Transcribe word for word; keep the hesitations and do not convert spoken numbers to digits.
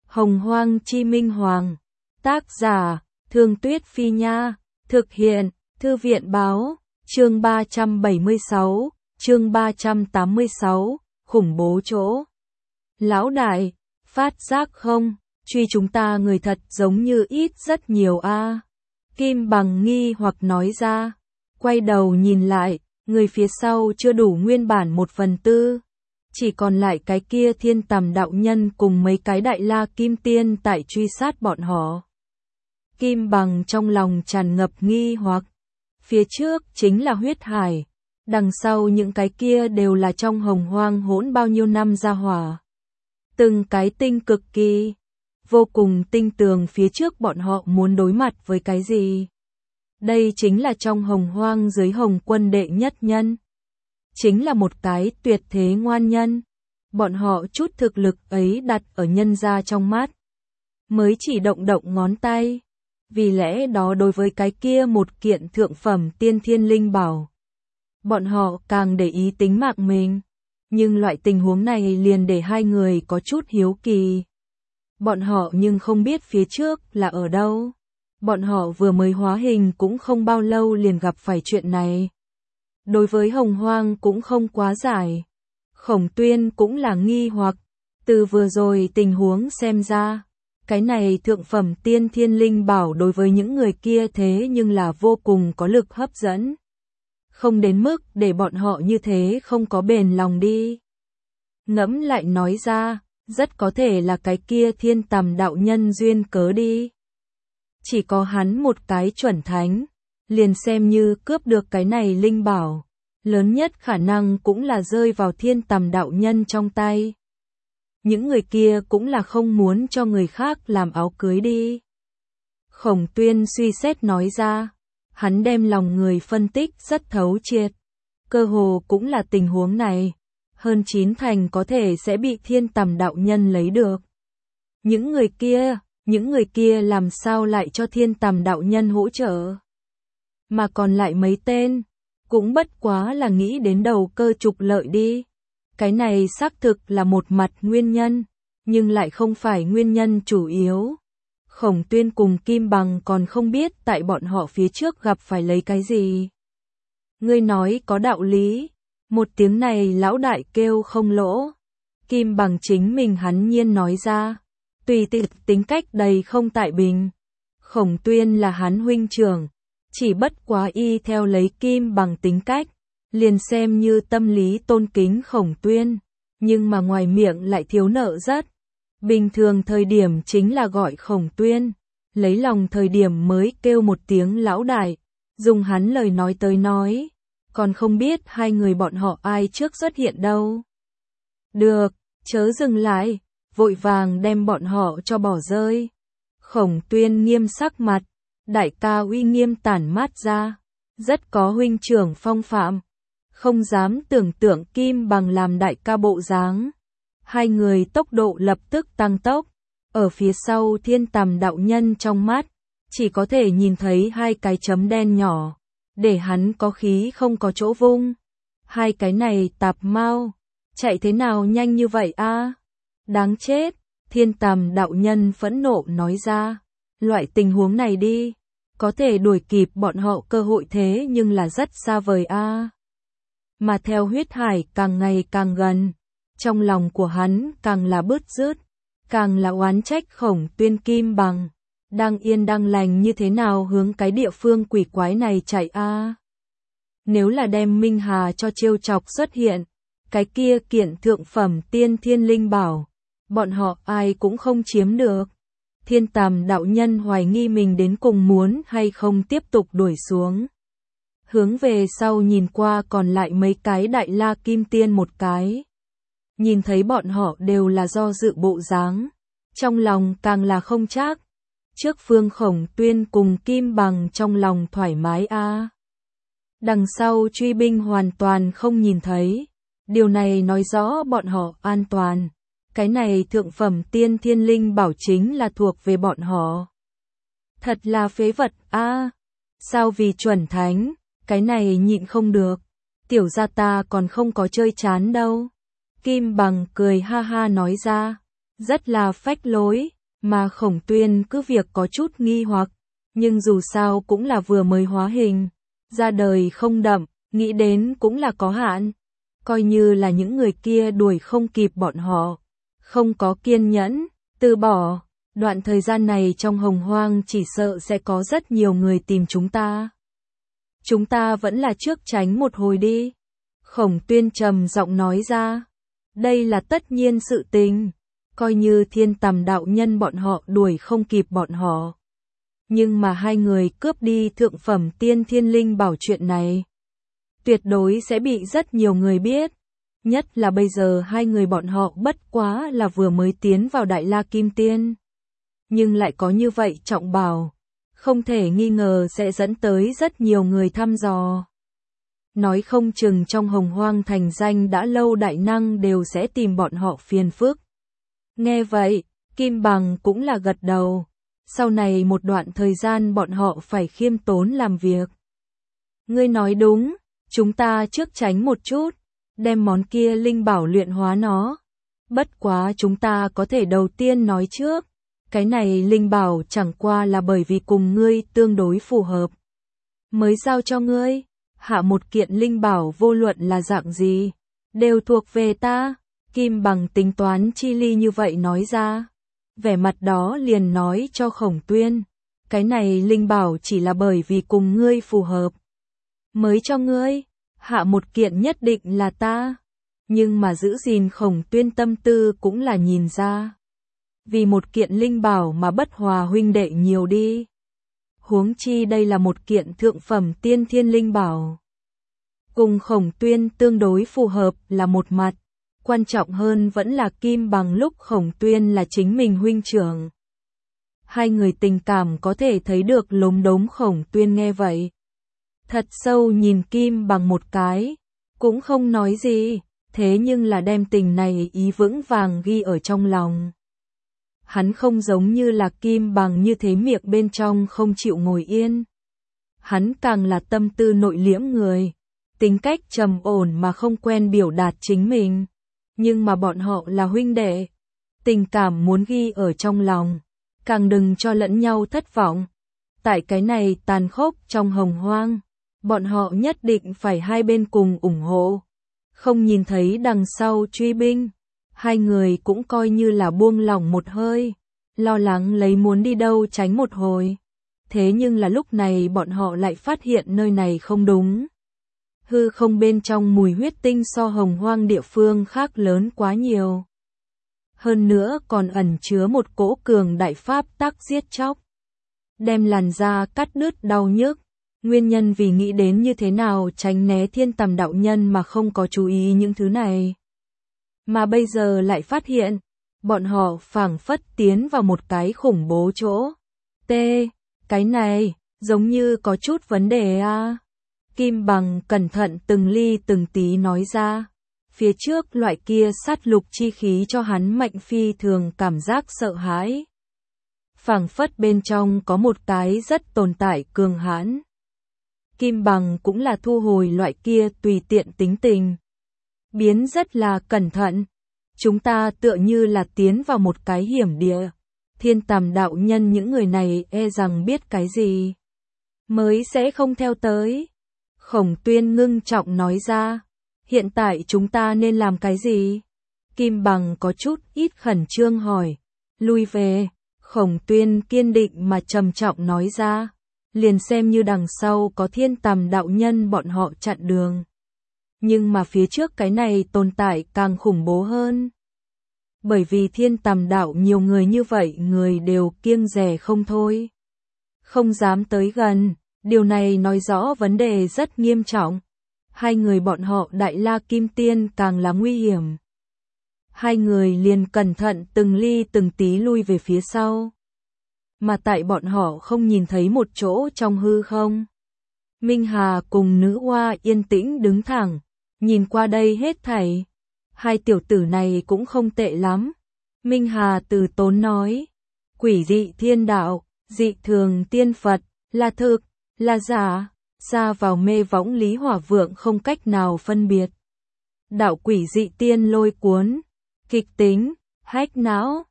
Hồng Hoang Chi Minh Hoàng. Tác giả, Thương Tuyết Phi Nha. Thực hiện, Thư viện Báo. Chương ba trăm bảy mươi sáu, chương ba trăm tám mươi sáu, khủng bố chỗ. Lão đại, phát giác không, truy chúng ta người thật giống như ít rất nhiều a. Kim Bằng nghi hoặc nói ra, quay đầu nhìn lại, người phía sau chưa đủ nguyên bản một phần tư. Chỉ còn lại cái kia Thiên Tầm đạo nhân cùng mấy cái đại la kim tiên tại truy sát bọn họ. Kim Bằng trong lòng tràn ngập nghi hoặc. Phía trước chính là huyết hải, đằng sau những cái kia đều là trong hồng hoang hỗn bao nhiêu năm gia hỏa. Từng cái tinh cực kỳ, vô cùng tinh tường phía trước bọn họ muốn đối mặt với cái gì. Đây chính là trong hồng hoang dưới hồng quân đệ nhất nhân. Chính là một cái tuyệt thế ngoan nhân. Bọn họ chút thực lực ấy đặt ở nhân gia trong mắt. Mới chỉ động động ngón tay. Vì lẽ đó đối với cái kia một kiện thượng phẩm tiên thiên linh bảo, bọn họ càng để ý tính mạng mình. Nhưng loại tình huống này liền để hai người có chút hiếu kỳ. Bọn họ nhưng không biết phía trước là ở đâu. Bọn họ vừa mới hóa hình cũng không bao lâu liền gặp phải chuyện này. Đối với hồng hoang cũng không quá giải. Khổng Tuyên cũng là nghi hoặc. Từ vừa rồi tình huống xem ra, cái này thượng phẩm tiên thiên linh bảo đối với những người kia thế nhưng là vô cùng có lực hấp dẫn. Không đến mức để bọn họ như thế không có bền lòng đi. Ngẫm lại nói ra, rất có thể là cái kia Thiên Tầm đạo nhân duyên cớ đi. Chỉ có hắn một cái chuẩn thánh, liền xem như cướp được cái này linh bảo, lớn nhất khả năng cũng là rơi vào Thiên Tầm đạo nhân trong tay. Những người kia cũng là không muốn cho người khác làm áo cưới đi. Khổng Tuyên suy xét nói ra, hắn đem lòng người phân tích rất thấu triệt. Cơ hồ cũng là tình huống này, hơn chín thành có thể sẽ bị Thiên Tầm đạo nhân lấy được. Những người kia, những người kia làm sao lại cho Thiên Tầm đạo nhân hỗ trợ? Mà còn lại mấy tên, cũng bất quá là nghĩ đến đầu cơ trục lợi đi. Cái này xác thực là một mặt nguyên nhân, nhưng lại không phải nguyên nhân chủ yếu. Khổng Tuyên cùng Kim Bằng còn không biết tại bọn họ phía trước gặp phải lấy cái gì. Ngươi nói có đạo lý, một tiếng này lão đại kêu không lỗ. Kim Bằng chính mình hắn nhiên nói ra, tùy tiện tính cách đầy không tại bình. Khổng Tuyên là hắn huynh trưởng, chỉ bất quá y theo lấy Kim Bằng tính cách. Liền xem như tâm lý tôn kính Khổng Tuyên, nhưng mà ngoài miệng lại thiếu nợ rất. Bình thường thời điểm chính là gọi Khổng Tuyên, lấy lòng thời điểm mới kêu một tiếng lão đại, dùng hắn lời nói tới nói, còn không biết hai người bọn họ ai trước xuất hiện đâu. Được, chớ dừng lại, vội vàng đem bọn họ cho bỏ rơi. Khổng Tuyên nghiêm sắc mặt, đại ca uy nghiêm tản mát ra, rất có huynh trưởng phong phạm. Không dám tưởng tượng Kim Bằng làm đại ca bộ dáng. Hai người tốc độ lập tức tăng tốc. Ở phía sau Thiên Tầm đạo nhân trong mắt, chỉ có thể nhìn thấy hai cái chấm đen nhỏ, để hắn có khí không có chỗ vung. Hai cái này tạp mau, chạy thế nào nhanh như vậy a? Đáng chết, Thiên Tầm đạo nhân phẫn nộ nói ra. Loại tình huống này đi, có thể đuổi kịp bọn họ cơ hội thế nhưng là rất xa vời a. Mà theo huyết hải càng ngày càng gần, trong lòng của hắn càng là bứt rứt, càng là oán trách Khổng Tuyên Kim Bằng, đang yên đang lành như thế nào hướng cái địa phương quỷ quái này chạy a. Nếu là đem Minh Hà cho trêu chọc xuất hiện, cái kia kiện thượng phẩm tiên thiên linh bảo, bọn họ ai cũng không chiếm được. Thiên Tầm đạo nhân hoài nghi mình đến cùng muốn hay không tiếp tục đuổi xuống. Hướng về sau nhìn qua còn lại mấy cái đại la kim tiên một cái. Nhìn thấy bọn họ đều là do dự bộ dáng. Trong lòng càng là không chắc. Trước phương Khổng Tuyên cùng Kim Bằng trong lòng thoải mái a. À. Đằng sau truy binh hoàn toàn không nhìn thấy. Điều này nói rõ bọn họ an toàn. Cái này thượng phẩm tiên thiên linh bảo chính là thuộc về bọn họ. Thật là phế vật a. À. Sao vì chuẩn thánh? Cái này nhịn không được, tiểu gia ta còn không có chơi chán đâu. Kim Bằng cười ha ha nói ra, rất là phách lối, Mà Khổng Tuyên cứ việc có chút nghi hoặc, nhưng dù sao cũng là vừa mới hóa hình, ra đời không đậm, nghĩ đến cũng là có hạn. Coi như là những người kia đuổi không kịp bọn họ, không có kiên nhẫn, từ bỏ. Đoạn thời gian này trong Hồng Hoang chỉ sợ sẽ có rất nhiều người tìm chúng ta. Chúng ta vẫn là trước tránh một hồi đi. Khổng Tuyên trầm giọng nói ra. Đây là tất nhiên sự tình. Coi như Thiên Tầm đạo nhân bọn họ đuổi không kịp bọn họ. Nhưng mà hai người cướp đi thượng phẩm tiên thiên linh bảo chuyện này, tuyệt đối sẽ bị rất nhiều người biết. Nhất là bây giờ hai người bọn họ bất quá là vừa mới tiến vào Đại La Kim Tiên. Nhưng lại có như vậy trọng bảo, không thể nghi ngờ sẽ dẫn tới rất nhiều người thăm dò. Nói không chừng trong Hồng Hoang thành danh đã lâu đại năng đều sẽ tìm bọn họ phiền phức. Nghe vậy, Kim Bằng cũng là gật đầu. Sau này một đoạn thời gian bọn họ phải khiêm tốn làm việc. Ngươi nói đúng, chúng ta trước tránh một chút, đem món kia linh bảo luyện hóa nó. Bất quá chúng ta có thể đầu tiên nói trước, cái này linh bảo chẳng qua là bởi vì cùng ngươi tương đối phù hợp, mới giao cho ngươi. Hạ một kiện linh bảo vô luận là dạng gì, đều thuộc về ta. Kim Bằng tính toán chi ly như vậy nói ra. Vẻ mặt đó liền nói cho Khổng Tuyên, cái này linh bảo chỉ là bởi vì cùng ngươi phù hợp, mới cho ngươi. Hạ một kiện nhất định là ta. Nhưng mà giữ gìn Khổng Tuyên tâm tư cũng là nhìn ra. Vì một kiện linh bảo mà bất hòa huynh đệ nhiều đi. Huống chi đây là một kiện thượng phẩm tiên thiên linh bảo. Cùng Khổng Tuyên tương đối phù hợp là một mặt. Quan trọng hơn vẫn là Kim Bằng lúc Khổng Tuyên là chính mình huynh trưởng. Hai người tình cảm có thể thấy được lốm đốm. Khổng Tuyên nghe vậy, thật sâu nhìn Kim Bằng một cái, cũng không nói gì, thế nhưng là đem tình này ý vững vàng ghi ở trong lòng. Hắn không giống như là Kim Bằng như thế miệng bên trong không chịu ngồi yên. Hắn càng là tâm tư nội liễm người, tính cách trầm ổn mà không quen biểu đạt chính mình. Nhưng mà bọn họ là huynh đệ, tình cảm muốn ghi ở trong lòng, càng đừng cho lẫn nhau thất vọng. Tại cái này tàn khốc trong Hồng Hoang, bọn họ nhất định phải hai bên cùng ủng hộ. Không nhìn thấy đằng sau truy binh, hai người cũng coi như là buông lỏng một hơi, lo lắng lấy muốn đi đâu tránh một hồi. Thế nhưng là lúc này bọn họ lại phát hiện nơi này không đúng. Hư không bên trong mùi huyết tinh so Hồng Hoang địa phương khác lớn quá nhiều. Hơn nữa còn ẩn chứa một cỗ cường đại pháp tắc giết chóc, đem làn da cắt đứt đau nhức. Nguyên nhân vì nghĩ đến như thế nào tránh né Thiên Tầm đạo nhân mà không có chú ý những thứ này. Mà bây giờ lại phát hiện, bọn họ phảng phất tiến vào một cái khủng bố chỗ. T, cái này, giống như có chút vấn đề à. Kim Bằng cẩn thận từng ly từng tí nói ra. Phía trước loại kia sát lục chi khí cho hắn mạnh phi thường cảm giác sợ hãi. Phảng phất bên trong có một cái rất tồn tại cường hãn. Kim Bằng cũng là thu hồi loại kia tùy tiện tính tình. Biến rất là cẩn thận. Chúng ta tựa như là tiến vào một cái hiểm địa. Thiên Tầm đạo nhân những người này e rằng biết cái gì mới sẽ không theo tới. Khổng Tuyên ngưng trọng nói ra. Hiện tại chúng ta nên làm cái gì? Kim Bằng có chút ít khẩn trương hỏi. Lui về. Khổng Tuyên kiên định mà trầm trọng nói ra. Liền xem như đằng sau có Thiên Tầm đạo nhân bọn họ chặn đường. Nhưng mà phía trước cái này tồn tại càng khủng bố hơn. Bởi vì Thiên Tầm đạo nhiều người như vậy người đều kiêng dè không thôi. Không dám tới gần. Điều này nói rõ vấn đề rất nghiêm trọng. Hai người bọn họ Đại La Kim Tiên càng là nguy hiểm. Hai người liền cẩn thận từng ly từng tí lui về phía sau. Mà tại bọn họ không nhìn thấy một chỗ trong hư không. Minh Hà cùng nữ oa yên tĩnh đứng thẳng, nhìn qua đây hết thảy. Hai tiểu tử này cũng không tệ lắm. Minh Hà từ tốn nói. Quỷ dị thiên đạo, dị thường tiên Phật, là thực, là giả, xa vào mê võng Lý Hỏa Vượng không cách nào phân biệt. Đạo quỷ dị tiên lôi cuốn, kịch tính, hách não,